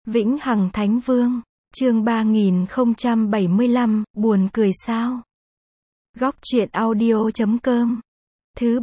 Vĩnh Hằng Thánh Vương, chương 3075, buồn cười sao? Góc truyện audio.com. Thứ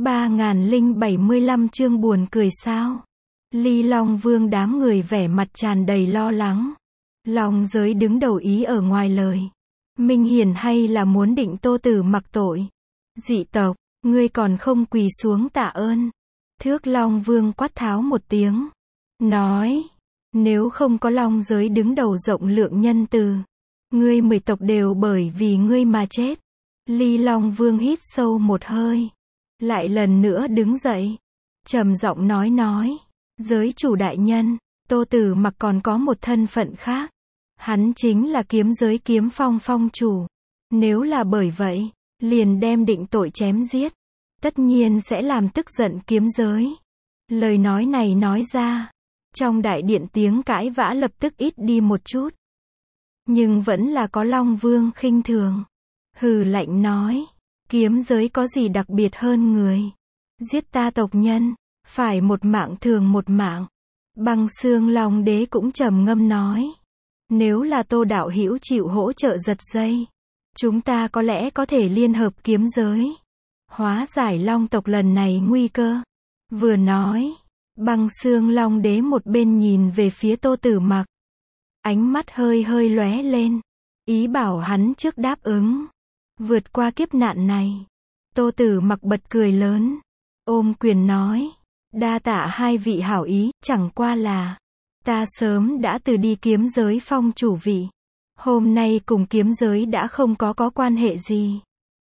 3075 chương buồn cười sao? Ly Long Vương đám người vẻ mặt tràn đầy lo lắng. Long Giới đứng đầu ý ở ngoài lời. Minh Hiển hay là muốn định Tô Tử mặc tội? Dị tộc, ngươi còn không quỳ xuống tạ ơn. Thước Long Vương quát tháo một tiếng. Nói, nếu không có Long Giới đứng đầu rộng lượng nhân từ, ngươi 10 tộc đều bởi vì ngươi mà chết. Ly Long Vương hít sâu một hơi. Lại lần nữa đứng dậy. Trầm giọng nói. Giới chủ đại nhân, Tô Tử mặc còn có một thân phận khác. Hắn chính là kiếm giới kiếm phong phong chủ. Nếu là bởi vậy, liền đem định tội chém giết. Tất nhiên sẽ làm tức giận kiếm giới. Lời nói này nói ra, trong đại điện tiếng cãi vã lập tức ít đi một chút. Nhưng vẫn là có Long Vương khinh thường. Hừ lạnh nói, kiếm giới có gì đặc biệt hơn người? Giết ta tộc nhân, phải một mạng thường một mạng. Băng Xương Long Đế cũng trầm ngâm nói. Nếu là Tô đạo hữu chịu hỗ trợ giật dây, chúng ta có lẽ có thể liên hợp kiếm giới, hóa giải Long tộc lần này nguy cơ. Vừa nói, Băng Xương Long Đế một bên nhìn về phía Tô Tử mặc. Ánh mắt hơi hơi lóe lên, ý bảo hắn trước đáp ứng. Vượt qua kiếp nạn này. Tô Tử mặc bật cười lớn, ôm quyền nói. Đa tạ hai vị hảo ý, chẳng qua là ta sớm đã từ đi kiếm giới phong chủ vị. Hôm nay cùng kiếm giới đã không có quan hệ gì.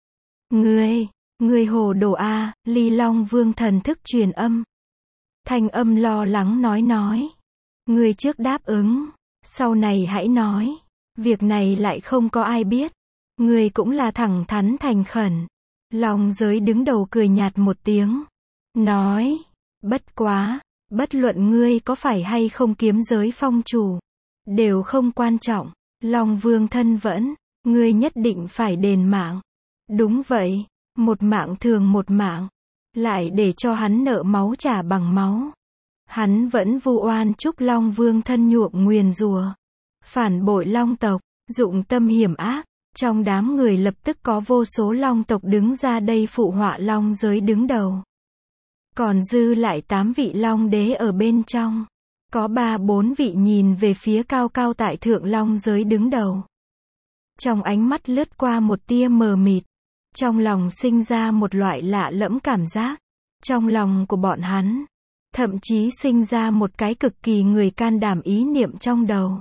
Ngươi hồ đồ a. Ly Long Vương thần thức truyền âm. Thanh âm lo lắng nói. Ngươi trước đáp ứng, sau này hãy nói. Việc này lại không có ai biết. Ngươi cũng là thẳng thắn thành khẩn. Long Giới đứng đầu cười nhạt một tiếng. Nói, bất quá, bất luận ngươi có phải hay không kiếm giới phong chủ, đều không quan trọng. Long Vương thân vẫn, ngươi nhất định phải đền mạng. Đúng vậy, một mạng thường một mạng. Lại để cho hắn nợ máu trả bằng máu. Hắn vẫn vu oan chúc Long Vương thân nhuộm nguyền rủa, phản bội Long tộc, dụng tâm hiểm ác. Trong đám người lập tức có vô số Long tộc đứng ra đây phụ họa Long Giới đứng đầu. Còn dư lại 8 vị Long Đế ở bên trong. Có 3-4 vị nhìn về phía cao cao tại thượng Long Giới đứng đầu. Trong ánh mắt lướt qua một tia mờ mịt. Trong lòng sinh ra một loại lạ lẫm cảm giác. Trong lòng của bọn hắn, thậm chí sinh ra một cái cực kỳ người can đảm ý niệm trong đầu.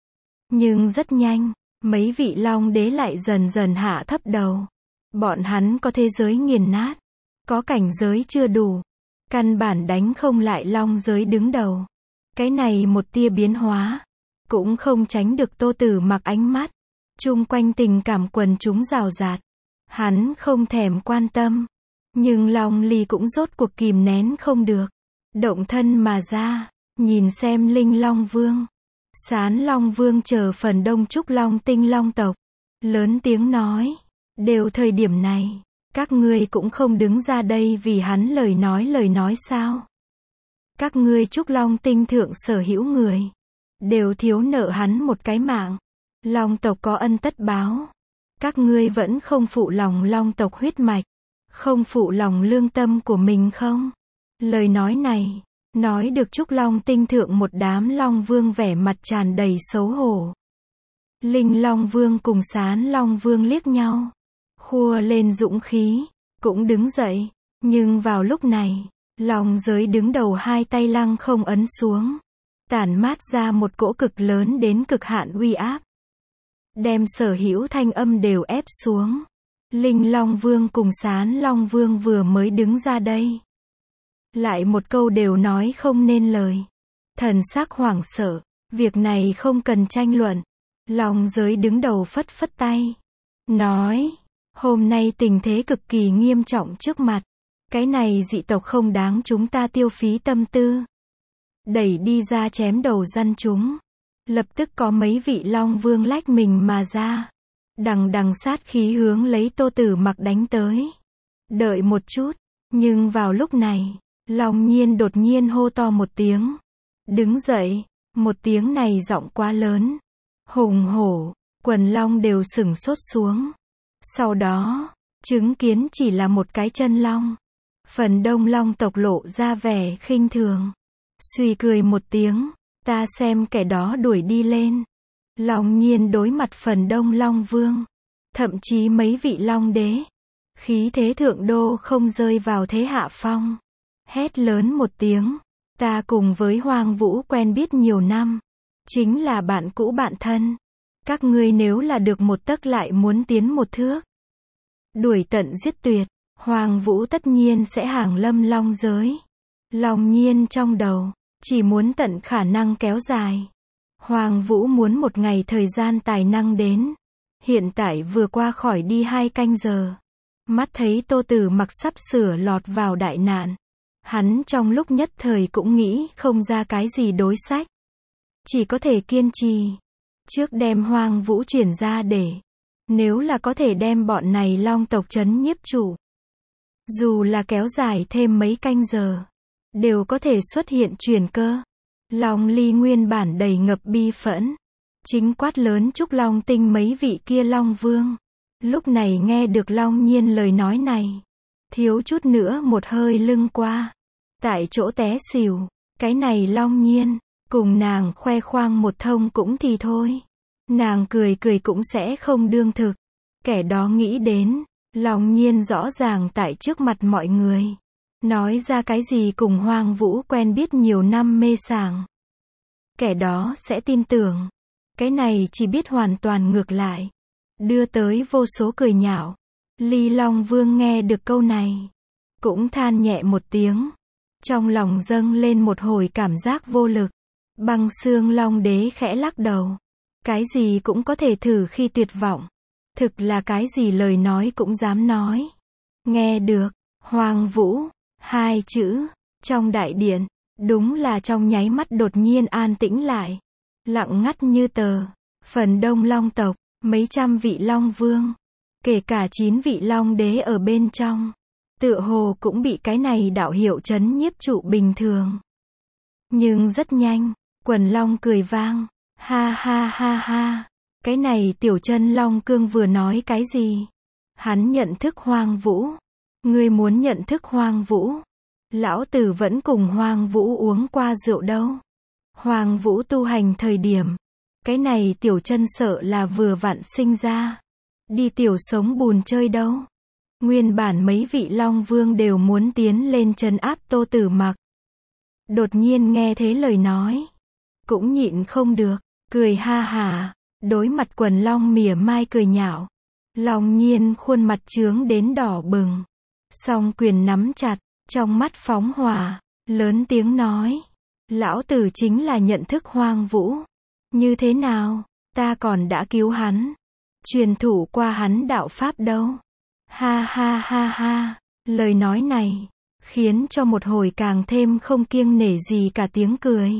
Nhưng rất nhanh, mấy vị Long Đế lại dần dần hạ thấp đầu. Bọn hắn có thế giới nghiền nát, có cảnh giới chưa đủ, căn bản đánh không lại Long Giới đứng đầu. Cái này một tia biến hóa, cũng không tránh được Tô Tử mặc ánh mắt. Chung quanh tình cảm quần chúng rào rạt. Hắn không thèm quan tâm. Nhưng Long Ly cũng rốt cuộc kìm nén không được. Động thân mà ra, nhìn xem Linh Long Vương, Sán Long Vương chờ phần đông trúc Long tinh Long tộc. Lớn tiếng nói, đều thời điểm này, các ngươi cũng không đứng ra đây vì hắn lời nói sao? Các ngươi trúc Long tinh thượng sở hữu người, đều thiếu nợ hắn một cái mạng. Long tộc có ân tất báo. Các ngươi vẫn không phụ lòng Long tộc huyết mạch, không phụ lòng lương tâm của mình không? Lời nói này, nói được trúc Long tinh thượng một đám Long Vương vẻ mặt tràn đầy xấu hổ. Linh Long Vương cùng Sán Long Vương liếc nhau, khua lên dũng khí, cũng đứng dậy. Nhưng vào lúc này, Long Giới đứng đầu hai tay lăng không ấn xuống, tản mát ra một cỗ cực lớn đến cực hạn uy áp, đem sở hữu thanh âm đều ép xuống. Linh Long Vương cùng Sán Long Vương vừa mới đứng ra đây, lại một câu đều nói không nên lời. Thần sắc hoảng sợ, việc này không cần tranh luận. Long Giới đứng đầu phất phất tay, nói, hôm nay tình thế cực kỳ nghiêm trọng trước mặt. Cái này dị tộc không đáng chúng ta tiêu phí tâm tư. Đẩy đi ra chém đầu răn chúng. Lập tức có mấy vị Long Vương lách mình mà ra. Đằng sát khí hướng lấy Tô Tử mặc đánh tới. Đợi một chút, nhưng vào lúc này, Long Nhiên đột nhiên hô to một tiếng. Đứng dậy, Một tiếng này giọng quá lớn. Hùng hổ, quần long đều sửng sốt xuống. Sau đó, chứng kiến chỉ là một cái chân long. Phần đông long tộc lộ ra vẻ khinh thường. Suy cười một tiếng, ta xem kẻ đó đuổi đi lên. Long Nhiên đối mặt phần đông long vương. Thậm chí mấy vị long đế. Khí thế thượng đô không rơi vào thế hạ phong. Hét lớn một tiếng. Ta cùng với Hoàng Vũ quen biết nhiều năm. Chính là bạn cũ bạn thân. Các ngươi nếu là được một tấc lại muốn tiến một thước. Đuổi tận giết tuyệt. Hoàng Vũ tất nhiên sẽ hàng lâm long giới. Long Nhiên trong đầu. Chỉ muốn tận khả năng kéo dài. Hoàng Vũ muốn một ngày thời gian tài năng đến. Hiện tại vừa qua khỏi đi 2 canh giờ. Mắt thấy Tô Tử Mặc sắp sửa lọt vào đại nạn. Hắn trong lúc nhất thời cũng nghĩ không ra cái gì đối sách. Chỉ có thể kiên trì. Trước đem Hoàng Vũ chuyển ra để. Nếu là có thể đem bọn này long tộc trấn nhiếp chủ. Dù là kéo dài thêm mấy canh giờ. Đều có thể xuất hiện chuyển cơ. Long Ly nguyên bản đầy ngập bi phẫn. Chính quát lớn Trúc Long Tinh mấy vị kia long vương. Lúc này nghe được Long Nhiên lời nói này. Thiếu chút nữa một hơi lưng qua. Tại chỗ té xỉu. Cái này Long Nhiên. Cùng nàng khoe khoang một thông cũng thì thôi. Nàng cười cười cũng sẽ không đương thực. Kẻ đó nghĩ đến. Long Nhiên rõ ràng tại trước mặt mọi người. Nói ra cái gì cùng Hoàng Vũ quen biết nhiều năm mê sảng. Kẻ đó sẽ tin tưởng. Cái này chỉ biết hoàn toàn ngược lại. Đưa tới vô số cười nhạo. Ly Long Vương nghe được câu này. Cũng than nhẹ một tiếng. Trong lòng dâng lên một hồi cảm giác vô lực. Băng Xương Long Đế khẽ lắc đầu. Cái gì cũng có thể thử khi tuyệt vọng. Thực là cái gì lời nói cũng dám nói. Nghe được, Hoàng Vũ, 2 chữ, trong đại điện, đúng là trong nháy mắt đột nhiên an tĩnh lại. Lặng ngắt như tờ, phần đông long tộc, mấy trăm vị long vương, kể cả 9 vị long đế ở bên trong. Tựa hồ cũng bị cái này đạo hiệu trấn nhiếp trụ bình thường. Nhưng rất nhanh, quần long cười vang, ha ha ha ha. Cái này tiểu chân long cương vừa nói cái gì? Hắn nhận thức Hoàng Vũ. Ngươi muốn nhận thức Hoàng Vũ? Lão tử vẫn cùng Hoàng Vũ uống qua rượu đâu. Hoàng Vũ tu hành thời điểm. Cái này tiểu chân sợ là vừa vặn sinh ra. Đi tiểu sống bùn chơi đâu. Nguyên bản mấy vị long vương đều muốn tiến lên trấn áp Tô Tử Mặc. Đột nhiên nghe thế lời nói. Cũng nhịn không được. Cười ha hả. Đối mặt quần long mỉa mai cười nhạo. Long Nhiên khuôn mặt trướng đến đỏ bừng. Song quyền nắm chặt, trong mắt phóng hỏa, lớn tiếng nói. Lão tử chính là nhận thức Hoàng Vũ. Như thế nào, ta còn đã cứu hắn. Truyền thụ qua hắn đạo pháp đâu. Ha ha ha ha, lời nói này, khiến cho một hồi càng thêm không kiêng nể gì cả tiếng cười.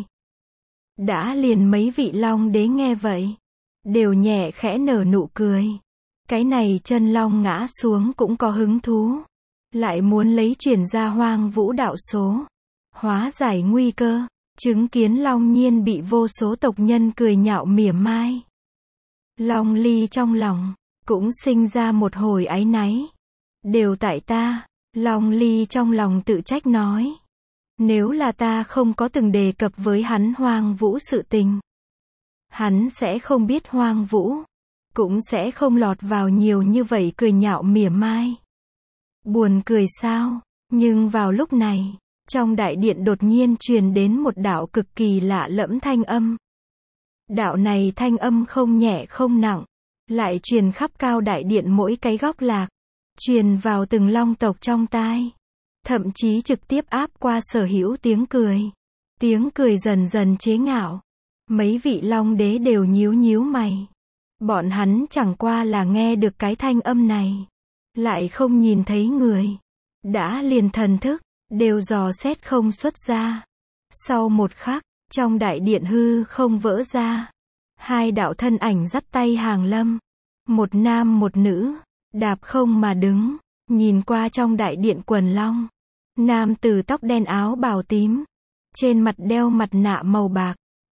Đã liền mấy vị long đế nghe vậy. Đều nhẹ khẽ nở nụ cười. Cái này chân long ngã xuống cũng có hứng thú. Lại muốn lấy chuyển ra Hoàng Vũ đạo số. Hóa giải nguy cơ. Chứng kiến Long Nhiên bị vô số tộc nhân cười nhạo mỉa mai. Long Ly trong lòng. Cũng sinh ra một hồi áy náy. Đều tại ta. Long Ly trong lòng tự trách nói. Nếu là ta không có từng đề cập với hắn Hoàng Vũ sự tình. Hắn sẽ không biết Hoàng Vũ. Cũng sẽ không lọt vào nhiều như vậy cười nhạo mỉa mai. Buồn cười sao? Nhưng vào lúc này, trong đại điện đột nhiên truyền đến một đạo cực kỳ lạ lẫm thanh âm. Đạo này thanh âm không nhẹ không nặng, lại truyền khắp cao đại điện mỗi cái góc lạc, truyền vào từng long tộc trong tai. Thậm chí trực tiếp áp qua sở hữu tiếng cười. Tiếng cười dần dần chế ngạo. Mấy vị long đế đều nhíu nhíu mày. Bọn hắn chẳng qua là nghe được cái thanh âm này. Lại không nhìn thấy người. Đã liền thần thức, đều dò xét không xuất ra. Sau một khắc, trong đại điện hư không vỡ ra. 2 đạo thân ảnh dắt tay hàng lâm. Một nam một nữ, đạp không mà đứng, nhìn qua trong đại điện quần long. Nam tử tóc đen áo bào tím. Trên mặt đeo mặt nạ màu bạc.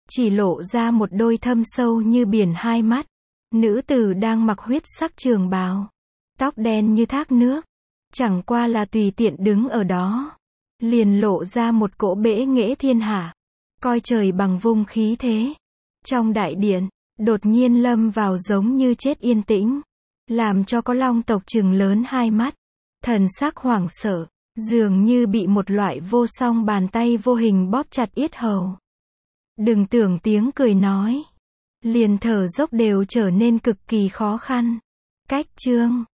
chỉ lộ ra một đôi thâm sâu như biển hai mắt. Nữ tử đang mặc huyết sắc trường bào, tóc đen như thác nước, chẳng qua là tùy tiện đứng ở đó, liền lộ ra một cỗ bệ nghệ thiên hạ, coi trời bằng vung khí thế. Trong đại điện, đột nhiên lâm vào giống như chết yên tĩnh, làm cho có long tộc trừng lớn hai mắt, thần sắc hoảng sợ, dường như bị một loại vô song bàn tay vô hình bóp chặt yết hầu. Đừng tưởng tiếng cười nói, liền thở dốc đều trở nên cực kỳ khó khăn. Cách chương